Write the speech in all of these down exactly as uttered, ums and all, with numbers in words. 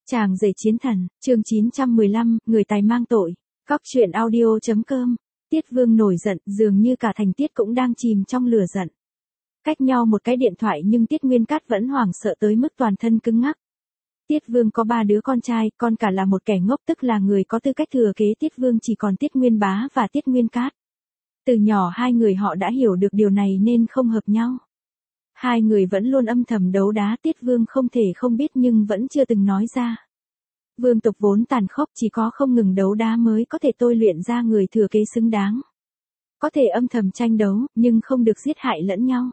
Chàng rể chiến thần, chương chín trăm mười lăm, người tài mang tội. Góc truyện audio.com. Tiết Vương nổi giận, dường như cả thành Tiết cũng đang chìm trong lửa giận. Cách nhau một cái điện thoại nhưng Tiết Nguyên Cát vẫn hoảng sợ tới mức toàn thân cứng ngắc. Tiết Vương có ba đứa con trai, con cả là một kẻ ngốc, tức là người có tư cách thừa kế Tiết Vương chỉ còn Tiết Nguyên Bá và Tiết Nguyên Cát. Từ nhỏ hai người họ đã hiểu được điều này nên không hợp nhau. Hai người vẫn luôn âm thầm đấu đá, Tiết Vương không thể không biết nhưng vẫn chưa từng nói ra. Vương tộc vốn tàn khốc, chỉ có không ngừng đấu đá mới có thể tôi luyện ra người thừa kế xứng đáng. Có thể âm thầm tranh đấu, nhưng không được giết hại lẫn nhau.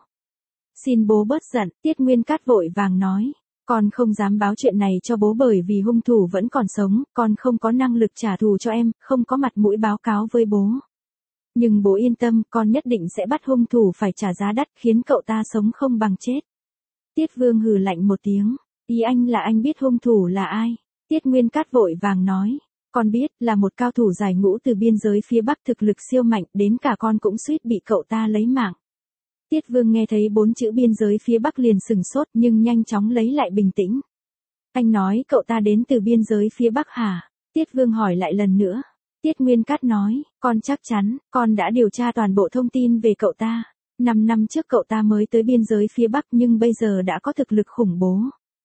Xin bố bớt giận, Tiết Nguyên Cát vội vàng nói. Con không dám báo chuyện này cho bố bởi vì hung thủ vẫn còn sống, con không có năng lực trả thù cho em, không có mặt mũi báo cáo với bố. Nhưng bố yên tâm, con nhất định sẽ bắt hung thủ phải trả giá đắt, khiến cậu ta sống không bằng chết. Tiết Vương hừ lạnh một tiếng. Ý anh là anh biết hung thủ là ai? Tiết Nguyên Cát vội vàng nói. Con biết, là một cao thủ giải ngũ từ biên giới phía Bắc, thực lực siêu mạnh, đến cả con cũng suýt bị cậu ta lấy mạng. Tiết Vương nghe thấy bốn chữ biên giới phía Bắc liền sừng sốt nhưng nhanh chóng lấy lại bình tĩnh. Anh nói cậu ta đến từ biên giới phía Bắc hả? Tiết Vương hỏi lại lần nữa. Tiết Nguyên Cát nói, con chắc chắn, con đã điều tra toàn bộ thông tin về cậu ta. Năm năm trước cậu ta mới tới biên giới phía Bắc nhưng bây giờ đã có thực lực khủng bố.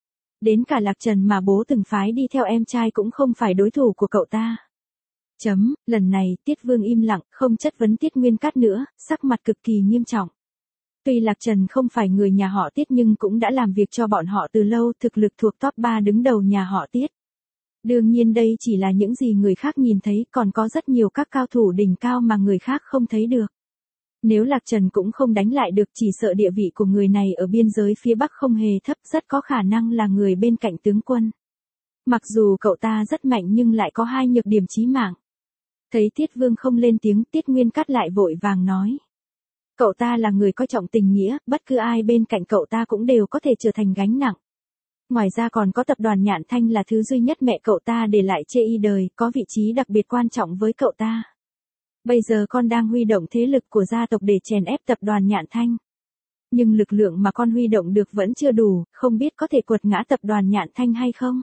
Đến cả Lạc Trần mà bố từng phái đi theo em trai cũng không phải đối thủ của cậu ta. Chấm, lần này Tiết Vương im lặng, không chất vấn Tiết Nguyên Cát nữa, sắc mặt cực kỳ nghiêm trọng. Tuy Lạc Trần không phải người nhà họ Tiết nhưng cũng đã làm việc cho bọn họ từ lâu, thực lực thuộc top ba đứng đầu nhà họ Tiết. Đương nhiên đây chỉ là những gì người khác nhìn thấy, còn có rất nhiều các cao thủ đỉnh cao mà người khác không thấy được. Nếu Lạc Trần cũng không đánh lại được, chỉ sợ địa vị của người này ở biên giới phía Bắc không hề thấp, rất có khả năng là người bên cạnh tướng quân. Mặc dù cậu ta rất mạnh nhưng lại có hai nhược điểm chí mạng. Thấy Tiết Vương không lên tiếng, Tiết Nguyên Cát lại vội vàng nói. Cậu ta là người coi trọng tình nghĩa, bất cứ ai bên cạnh cậu ta cũng đều có thể trở thành gánh nặng. Ngoài ra còn có tập đoàn Nhạn Thanh là thứ duy nhất mẹ cậu ta để lại chê y đời, có vị trí đặc biệt quan trọng với cậu ta. Bây giờ con đang huy động thế lực của gia tộc để chèn ép tập đoàn Nhạn Thanh. Nhưng lực lượng mà con huy động được vẫn chưa đủ, không biết có thể quật ngã tập đoàn Nhạn Thanh hay không?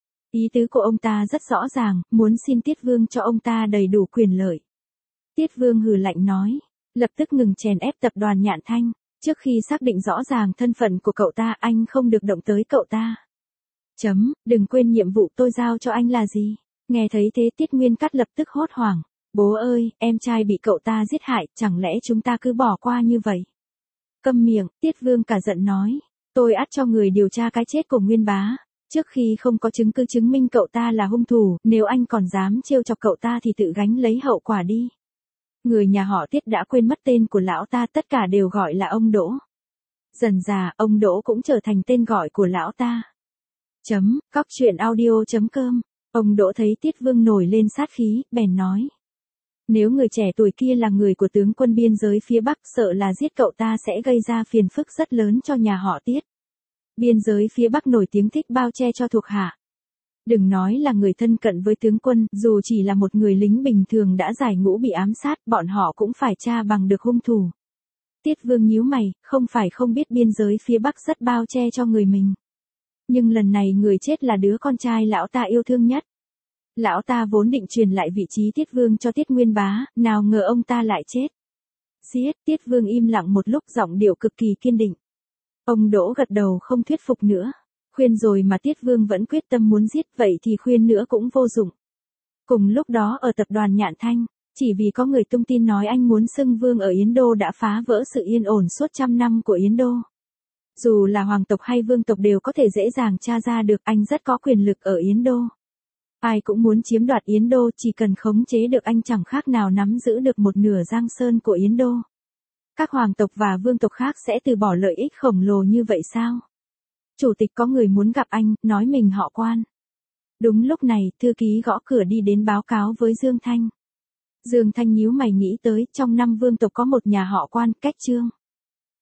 Ý tứ của ông ta rất rõ ràng, muốn xin Tiết Vương cho ông ta đầy đủ quyền lợi. Tiết Vương hừ lạnh nói, lập tức ngừng chèn ép tập đoàn Nhạn Thanh. Trước khi xác định rõ ràng thân phận của cậu ta, anh không được động tới cậu ta. Chấm, đừng quên nhiệm vụ tôi giao cho anh là gì. Nghe thấy thế Tiết Nguyên Cát lập tức hốt hoảng. Bố ơi, em trai bị cậu ta giết hại, chẳng lẽ chúng ta cứ bỏ qua như vậy? Câm miệng, Tiết Vương cả giận nói. Tôi ắt cho người điều tra cái chết của Nguyên Bá. Trước khi không có chứng cứ chứng minh cậu ta là hung thủ, nếu anh còn dám trêu chọc cậu ta thì tự gánh lấy hậu quả đi. Người nhà họ Tiết đã quên mất tên của lão ta, tất cả đều gọi là ông Đỗ. Dần dà, ông Đỗ cũng trở thành tên gọi của lão ta. Chấm, góc truyện audio.com. Ông Đỗ thấy Tiết Vương nổi lên sát khí, bèn nói. Nếu người trẻ tuổi kia là người của tướng quân biên giới phía Bắc, sợ là giết cậu ta sẽ gây ra phiền phức rất lớn cho nhà họ Tiết. Biên giới phía Bắc nổi tiếng thích bao che cho thuộc hạ. Đừng nói là người thân cận với tướng quân, dù chỉ là một người lính bình thường đã giải ngũ bị ám sát, bọn họ cũng phải tra bằng được hung thủ. Tiết Vương nhíu mày, không phải không biết biên giới phía Bắc rất bao che cho người mình. Nhưng lần này người chết là đứa con trai lão ta yêu thương nhất. Lão ta vốn định truyền lại vị trí Tiết Vương cho Tiết Nguyên Bá, nào ngờ ông ta lại chết. Giết, Tiết Vương im lặng một lúc, giọng điệu cực kỳ kiên định. Ông Đỗ gật đầu không thuyết phục nữa. Khuyên rồi mà Tiết Vương vẫn quyết tâm muốn giết, vậy thì khuyên nữa cũng vô dụng. Cùng lúc đó ở tập đoàn Nhạn Thanh, chỉ vì có người tung tin nói anh muốn xưng vương ở Yến Đô đã phá vỡ sự yên ổn suốt trăm năm của Yến Đô. Dù là hoàng tộc hay vương tộc đều có thể dễ dàng tra ra được anh rất có quyền lực ở Yến Đô. Ai cũng muốn chiếm đoạt Yến Đô, chỉ cần khống chế được anh chẳng khác nào nắm giữ được một nửa giang sơn của Yến Đô. Các hoàng tộc và vương tộc khác sẽ từ bỏ lợi ích khổng lồ như vậy sao? Chủ tịch có người muốn gặp anh, nói mình họ Quan. Đúng lúc này, thư ký gõ cửa đi đến báo cáo với Dương Thanh. Dương Thanh nhíu mày nghĩ tới, trong năm vương tộc có một nhà họ Quan, Cách Trương.